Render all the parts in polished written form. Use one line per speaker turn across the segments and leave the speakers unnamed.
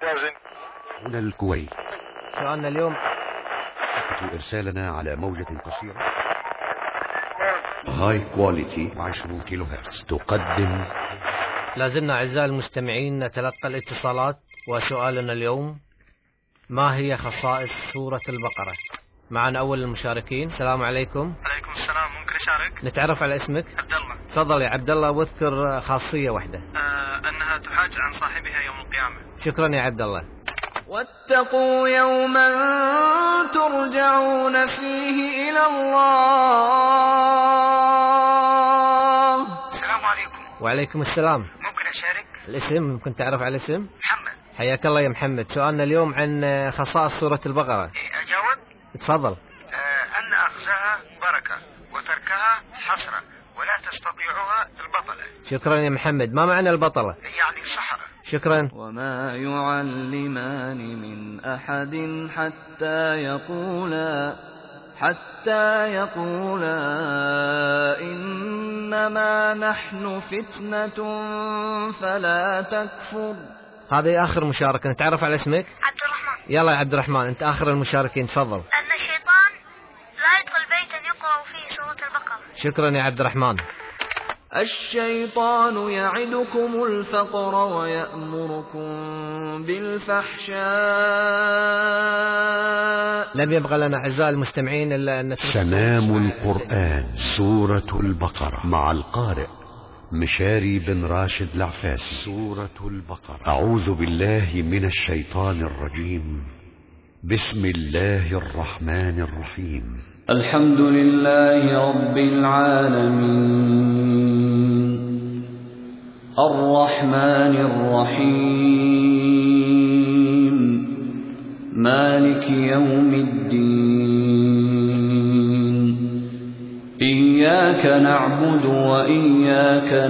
هنا الكويت.
سؤالنا اليوم
إرسالنا على موجة قصيرة هاي كواليتي 20 كيلو هرتز تقدم.
لازلنا أعزائي المستمعين نتلقى الاتصالات، وسؤالنا اليوم: ما هي خصائص سورة البقرة؟ معنا أول المشاركين. السلام عليكم.
عليكم السلام. ممكن أشارك؟
نتعرف على اسمك؟
عبد الله.
تفضل يا عبد الله، واذكر خاصية واحدة.
أنها تحاج عن صاحبها يوم القيامة.
شكرا يا عبد الله.
واتقوا يوما ترجعون فيه إلى الله.
السلام عليكم.
وعليكم السلام.
ممكن أشارك؟
الاسم ممكن تعرف على الاسم؟
محمد.
حياك الله يا محمد. سؤالنا اليوم عن خصائص سورة البقرة.
أجاوب؟
تفضل.
أن أخذها بركة وتركها حسرة ولا تستطيعها البطلة.
شكرا يا محمد. ما معنى البطلة؟
يعني السحرة.
شكرا.
وما يعلمان من أحد حتى يقولا إنما نحن فتنة فلا تكفر.
هذه آخر مشاركة. نتعرف على اسمك؟
عبد الرحمن.
يلا يا عبد الرحمن، أنت آخر المشاركين. تفضل.
أن الشيطان لا يدخل بيتا يقرأ فيه سورة البقرة.
شكرا يا عبد الرحمن.
الشيطان يعدكم الفقر ويأمركم بالفحشاء.
لم يبقى لنا أعزائي المستمعين إلا أن
سنام القرآن سورة البقرة مع القارئ مشاري بن راشد العفاسي. سورة البقرة. أعوذ بالله من الشيطان الرجيم. بسم الله الرحمن الرحيم.
الحمد لله رب العالمين الرحمن الرحيم مالك يوم الدين. إياك نعبد وإياك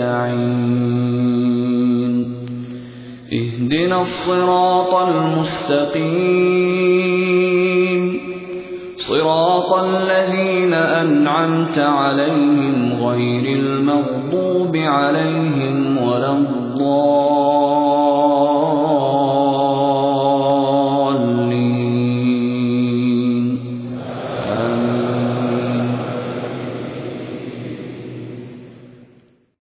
نستعين. اهدنا الصراط المستقيم صراط الذين أنعمت عليهم غير المغضوب عليهم ولا الضالين.